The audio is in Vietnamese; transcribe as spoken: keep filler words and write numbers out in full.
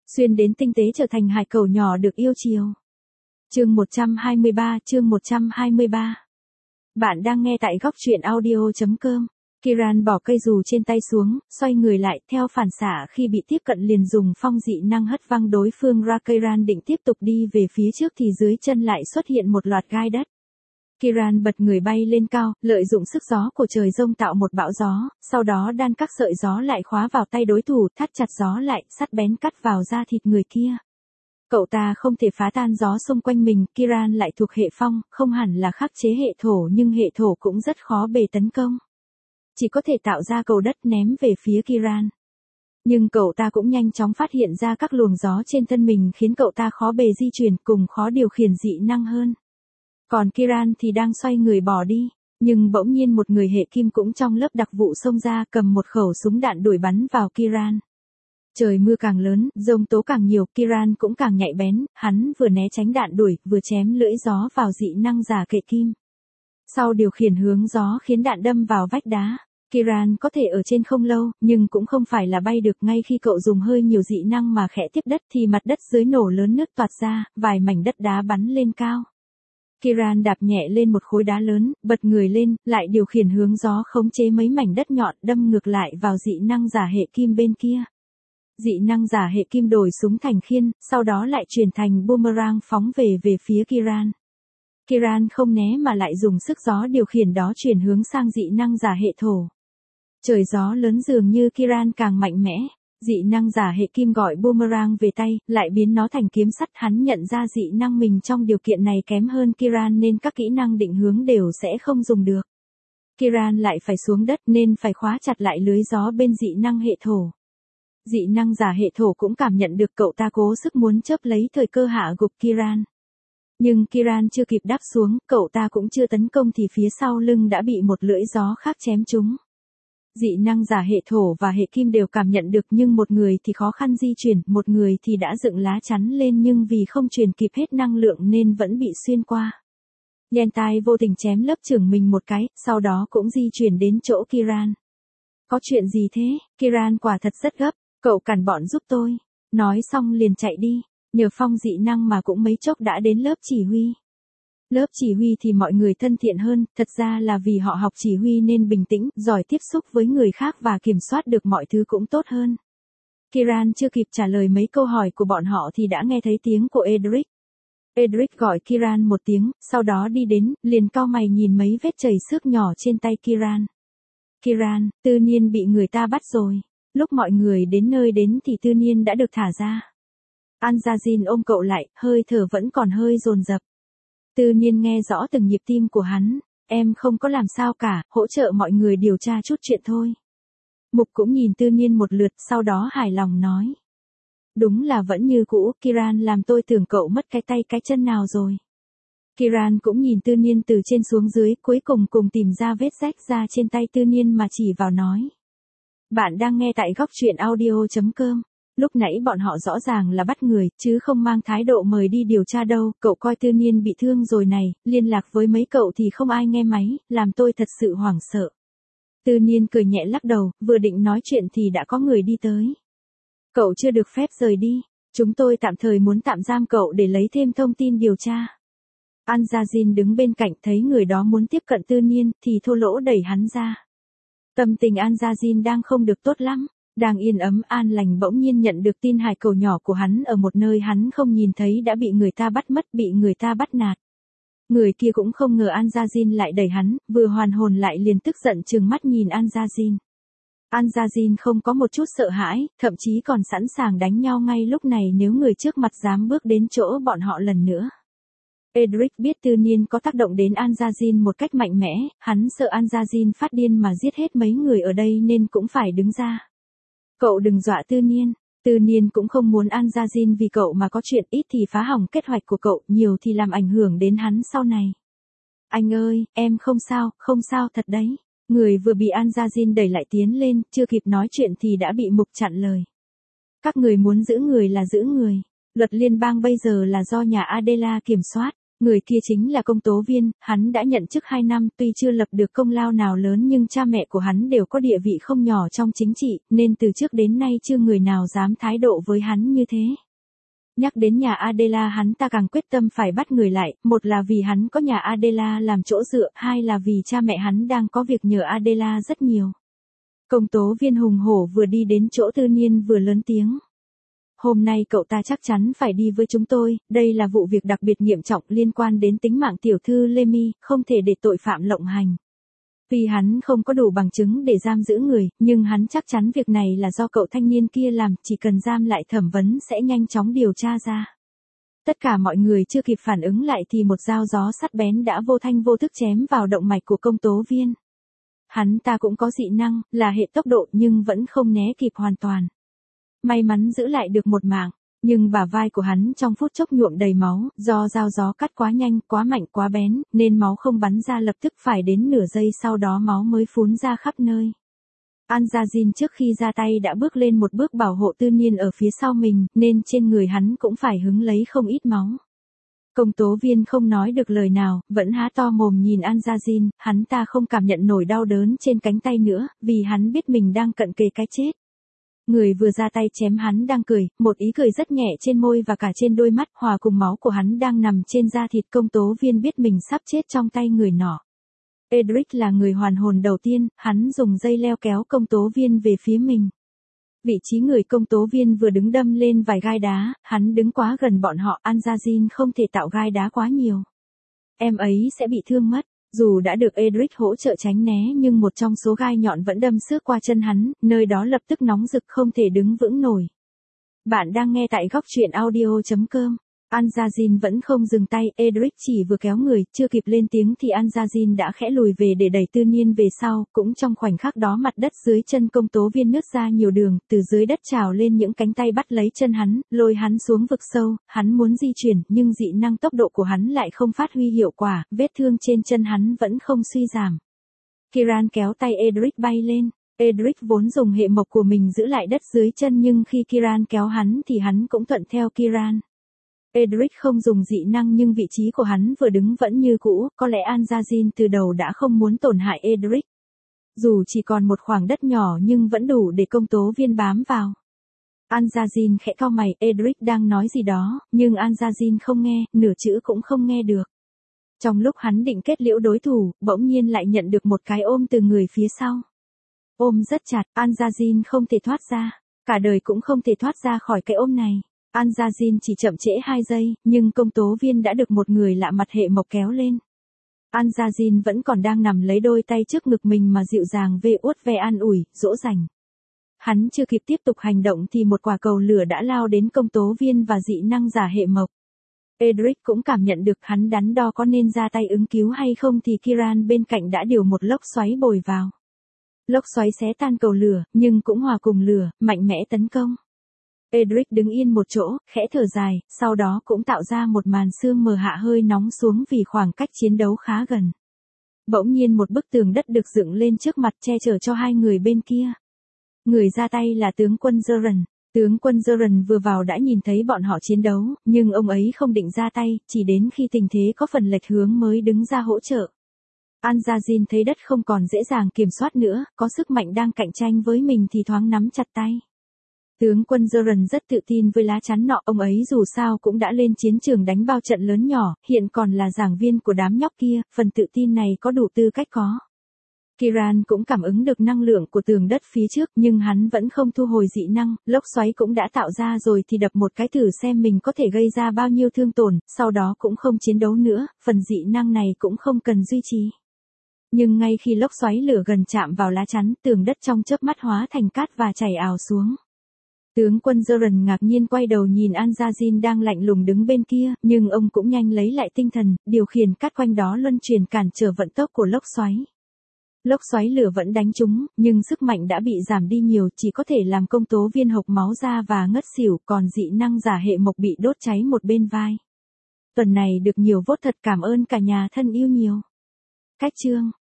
xuyên đến tinh tế trở thành hải cẩu nhỏ được yêu chiều. Chương một trăm hai mươi ba, chương một trăm hai mươi ba. Bạn đang nghe tại góc truyện audio chấm com. Kiran bỏ cây dù trên tay xuống, xoay người lại, theo phản xạ khi bị tiếp cận liền dùng phong dị năng hất văng đối phương ra. Kiran định tiếp tục đi về phía trước thì dưới chân lại xuất hiện một loạt gai đất. Kiran bật người bay lên cao, lợi dụng sức gió của trời giông tạo một bão gió, sau đó đan các sợi gió lại khóa vào tay đối thủ, thắt chặt gió lại, sắt bén cắt vào da thịt người kia. Cậu ta không thể phá tan gió xung quanh mình, Kiran lại thuộc hệ phong, không hẳn là khắc chế hệ thổ nhưng hệ thổ cũng rất khó bề tấn công. Chỉ có thể tạo ra cầu đất ném về phía Kiran. Nhưng cậu ta cũng nhanh chóng phát hiện ra các luồng gió trên thân mình khiến cậu ta khó bề di chuyển cùng khó điều khiển dị năng hơn. Còn Kiran thì đang xoay người bỏ đi, nhưng bỗng nhiên một người hệ kim cũng trong lớp đặc vụ xông ra cầm một khẩu súng đạn đuổi bắn vào Kiran. Trời mưa càng lớn, giông tố càng nhiều, Kiran cũng càng nhạy bén, hắn vừa né tránh đạn đuổi, vừa chém lưỡi gió vào dị năng giả kệ kim. Sau điều khiển hướng gió khiến đạn đâm vào vách đá, Kiran có thể ở trên không lâu, nhưng cũng không phải là bay được. Ngay khi cậu dùng hơi nhiều dị năng mà khẽ tiếp đất thì mặt đất dưới nổ lớn nước toát ra, vài mảnh đất đá bắn lên cao. Kiran đạp nhẹ lên một khối đá lớn, bật người lên, lại điều khiển hướng gió khống chế mấy mảnh đất nhọn đâm ngược lại vào dị năng giả hệ kim bên kia. Dị năng giả hệ kim đổi súng thành khiên, sau đó lại chuyển thành boomerang phóng về về phía Kiran. Kiran không né mà lại dùng sức gió điều khiển đó chuyển hướng sang dị năng giả hệ thổ. Trời gió lớn dường như Kiran càng mạnh mẽ. Dị năng giả hệ kim gọi boomerang về tay, lại biến nó thành kiếm sắt. Hắn nhận ra dị năng mình trong điều kiện này kém hơn Kiran nên các kỹ năng định hướng đều sẽ không dùng được. Kiran lại phải xuống đất nên phải khóa chặt lại lưới gió bên dị năng hệ thổ. Dị năng giả hệ thổ cũng cảm nhận được cậu ta cố sức muốn chớp lấy thời cơ hạ gục Kiran. Nhưng Kiran chưa kịp đáp xuống, cậu ta cũng chưa tấn công thì phía sau lưng đã bị một lưỡi gió khác chém trúng. Dị năng giả hệ thổ và hệ kim đều cảm nhận được nhưng một người thì khó khăn di chuyển, một người thì đã dựng lá chắn lên nhưng vì không truyền kịp hết năng lượng nên vẫn bị xuyên qua. Yentai vô tình chém lớp trưởng mình một cái, sau đó cũng di chuyển đến chỗ Kiran. Có chuyện gì thế? Kiran quả thật rất gấp, cậu cản bọn giúp tôi. Nói xong liền chạy đi, nhờ phong dị năng mà cũng mấy chốc đã đến lớp chỉ huy. Lớp chỉ huy thì mọi người thân thiện hơn, thật ra là vì họ học chỉ huy nên bình tĩnh, giỏi tiếp xúc với người khác và kiểm soát được mọi thứ cũng tốt hơn. Kiran chưa kịp trả lời mấy câu hỏi của bọn họ thì đã nghe thấy tiếng của Edric. Edric gọi Kiran một tiếng, sau đó đi đến, liền cau mày nhìn mấy vết chảy xước nhỏ trên tay Kiran. Kiran, Tư Niên bị người ta bắt rồi. Lúc mọi người đến nơi đến thì Tư Niên đã được thả ra. Anjazin ôm cậu lại, hơi thở vẫn còn hơi dồn dập. Tư Niên nghe rõ từng nhịp tim của hắn, em không có làm sao cả, hỗ trợ mọi người điều tra chút chuyện thôi. Mục cũng nhìn Tư Niên một lượt, sau đó hài lòng nói. Đúng là vẫn như cũ, Kiran làm tôi tưởng cậu mất cái tay cái chân nào rồi. Kiran cũng nhìn Tư Niên từ trên xuống dưới, cuối cùng cùng tìm ra vết rách ra trên tay Tư Niên mà chỉ vào nói. Bạn đang nghe tại góc truyện audio chấm com. Lúc nãy bọn họ rõ ràng là bắt người, chứ không mang thái độ mời đi điều tra đâu. Cậu coi Tư Niên bị thương rồi này, liên lạc với mấy cậu thì không ai nghe máy, làm tôi thật sự hoảng sợ. Tư Niên cười nhẹ lắc đầu, vừa định nói chuyện thì đã có người đi tới. Cậu chưa được phép rời đi, chúng tôi tạm thời muốn tạm giam cậu để lấy thêm thông tin điều tra. Anjazin đứng bên cạnh thấy người đó muốn tiếp cận Tư Niên thì thô lỗ đẩy hắn ra. Tâm tình Anjazin đang không được tốt lắm. Đang yên ấm an lành bỗng nhiên nhận được tin hải cẩu nhỏ của hắn ở một nơi hắn không nhìn thấy đã bị người ta bắt mất, bị người ta bắt nạt. Người kia cũng không ngờ Anjazin lại đẩy hắn, vừa hoàn hồn lại liền tức giận trừng mắt nhìn Anjazin. Anjazin không có một chút sợ hãi, thậm chí còn sẵn sàng đánh nhau ngay lúc này nếu người trước mặt dám bước đến chỗ bọn họ lần nữa. Edric biết Tư Niên có tác động đến Anjazin một cách mạnh mẽ, hắn sợ Anjazin phát điên mà giết hết mấy người ở đây nên cũng phải đứng ra. Cậu đừng dọa Tư Niên. Tư Niên cũng không muốn Anjazin vì cậu mà có chuyện, ít thì phá hỏng kế hoạch của cậu, nhiều thì làm ảnh hưởng đến hắn sau này. Anh ơi, em không sao, không sao thật đấy. Người vừa bị Anjazin đẩy lại tiến lên, chưa kịp nói chuyện thì đã bị Mục chặn lời. Các người muốn giữ người là giữ người. Luật liên bang bây giờ là do nhà Adela kiểm soát. Người kia chính là công tố viên, hắn đã nhận chức hai năm, tuy chưa lập được công lao nào lớn nhưng cha mẹ của hắn đều có địa vị không nhỏ trong chính trị, nên từ trước đến nay chưa người nào dám thái độ với hắn như thế. Nhắc đến nhà Adela hắn ta càng quyết tâm phải bắt người lại, một là vì hắn có nhà Adela làm chỗ dựa, hai là vì cha mẹ hắn đang có việc nhờ Adela rất nhiều. Công tố viên hùng hổ vừa đi đến chỗ Tư Niên vừa lớn tiếng. Hôm nay cậu ta chắc chắn phải đi với chúng tôi, đây là vụ việc đặc biệt nghiêm trọng liên quan đến tính mạng tiểu thư Lê Mi, không thể để tội phạm lộng hành. Vì hắn không có đủ bằng chứng để giam giữ người, nhưng hắn chắc chắn việc này là do cậu thanh niên kia làm, chỉ cần giam lại thẩm vấn sẽ nhanh chóng điều tra ra. Tất cả mọi người chưa kịp phản ứng lại thì một dao gió sắt bén đã vô thanh vô thức chém vào động mạch của công tố viên. Hắn ta cũng có dị năng, là hệ tốc độ nhưng vẫn không né kịp hoàn toàn. May mắn giữ lại được một mạng, nhưng bả vai của hắn trong phút chốc nhuộm đầy máu, do dao gió cắt quá nhanh, quá mạnh quá bén, nên máu không bắn ra lập tức, phải đến nửa giây sau đó máu mới phún ra khắp nơi. Anjazin trước khi ra tay đã bước lên một bước bảo hộ Tư Niên ở phía sau mình, nên trên người hắn cũng phải hứng lấy không ít máu. Công tố viên không nói được lời nào, vẫn há to mồm nhìn Anjazin, hắn ta không cảm nhận nổi đau đớn trên cánh tay nữa, vì hắn biết mình đang cận kề cái chết. Người vừa ra tay chém hắn đang cười, một ý cười rất nhẹ trên môi và cả trên đôi mắt, hòa cùng máu của hắn đang nằm trên da thịt. Công tố viên biết mình sắp chết trong tay người nọ. Edric là người hoàn hồn đầu tiên, hắn dùng dây leo kéo công tố viên về phía mình. Vị trí người công tố viên vừa đứng đâm lên vài gai đá, hắn đứng quá gần bọn họ, Anjazin không thể tạo gai đá quá nhiều. Em ấy sẽ bị thương mất. Dù đã được Edric hỗ trợ tránh né nhưng một trong số gai nhọn vẫn đâm xước qua chân hắn, nơi đó lập tức nóng rực không thể đứng vững nổi. Bạn đang nghe tại góc truyện audio chấm com. Anjazin vẫn không dừng tay, Edric chỉ vừa kéo người, chưa kịp lên tiếng thì Anjazin đã khẽ lùi về để đẩy Tư Niên về sau, cũng trong khoảnh khắc đó mặt đất dưới chân công tố viên nứt ra nhiều đường, từ dưới đất trào lên những cánh tay bắt lấy chân hắn, lôi hắn xuống vực sâu, hắn muốn di chuyển nhưng dị năng tốc độ của hắn lại không phát huy hiệu quả, vết thương trên chân hắn vẫn không suy giảm. Kiran kéo tay Edric bay lên. Edric vốn dùng hệ mộc của mình giữ lại đất dưới chân nhưng khi Kiran kéo hắn thì hắn cũng thuận theo Kiran. Edric không dùng dị năng nhưng vị trí của hắn vừa đứng vẫn như cũ, có lẽ Anjazin từ đầu đã không muốn tổn hại Edric. Dù chỉ còn một khoảng đất nhỏ nhưng vẫn đủ để công tố viên bám vào. Anjazin khẽ cau mày, Edric đang nói gì đó, nhưng Anjazin không nghe, nửa chữ cũng không nghe được. Trong lúc hắn định kết liễu đối thủ, bỗng nhiên lại nhận được một cái ôm từ người phía sau. Ôm rất chặt, Anjazin không thể thoát ra, cả đời cũng không thể thoát ra khỏi cái ôm này. Anjazin chỉ chậm trễ hai giây, nhưng công tố viên đã được một người lạ mặt hệ mộc kéo lên. Anjazin vẫn còn đang nằm lấy đôi tay trước ngực mình mà dịu dàng vê uốt ve an ủi, dỗ dành. Hắn chưa kịp tiếp tục hành động thì một quả cầu lửa đã lao đến công tố viên và dị năng giả hệ mộc. Edric cũng cảm nhận được, hắn đắn đo có nên ra tay ứng cứu hay không thì Kiran bên cạnh đã điều một lốc xoáy bồi vào. Lốc xoáy xé tan cầu lửa, nhưng cũng hòa cùng lửa, mạnh mẽ tấn công. Edric đứng yên một chỗ, khẽ thở dài, sau đó cũng tạo ra một màn sương mờ hạ hơi nóng xuống vì khoảng cách chiến đấu khá gần. Bỗng nhiên một bức tường đất được dựng lên trước mặt che chở cho hai người bên kia. Người ra tay là tướng quân Zoran. Tướng quân Zoran vừa vào đã nhìn thấy bọn họ chiến đấu, nhưng ông ấy không định ra tay, chỉ đến khi tình thế có phần lệch hướng mới đứng ra hỗ trợ. Anjazin thấy đất không còn dễ dàng kiểm soát nữa, có sức mạnh đang cạnh tranh với mình thì thoáng nắm chặt tay. Tướng quân Zoran rất tự tin với lá chắn nọ, ông ấy dù sao cũng đã lên chiến trường đánh bao trận lớn nhỏ, hiện còn là giảng viên của đám nhóc kia, phần tự tin này có đủ tư cách có. Kiran cũng cảm ứng được năng lượng của tường đất phía trước, nhưng hắn vẫn không thu hồi dị năng, lốc xoáy cũng đã tạo ra rồi thì đập một cái thử xem mình có thể gây ra bao nhiêu thương tổn, sau đó cũng không chiến đấu nữa, phần dị năng này cũng không cần duy trì. Nhưng ngay khi lốc xoáy lửa gần chạm vào lá chắn, tường đất trong chớp mắt hóa thành cát và chảy ào xuống. Tướng quân Zoran ngạc nhiên quay đầu nhìn Anjazin đang lạnh lùng đứng bên kia, nhưng ông cũng nhanh lấy lại tinh thần, điều khiển cát quanh đó luân chuyển cản trở vận tốc của lốc xoáy. Lốc xoáy lửa vẫn đánh trúng, nhưng sức mạnh đã bị giảm đi nhiều, chỉ có thể làm công tố viên hộc máu ra và ngất xỉu, còn dị năng giả hệ mộc bị đốt cháy một bên vai. Tuần này được nhiều vote thật, cảm ơn cả nhà thân yêu nhiều. Cách chương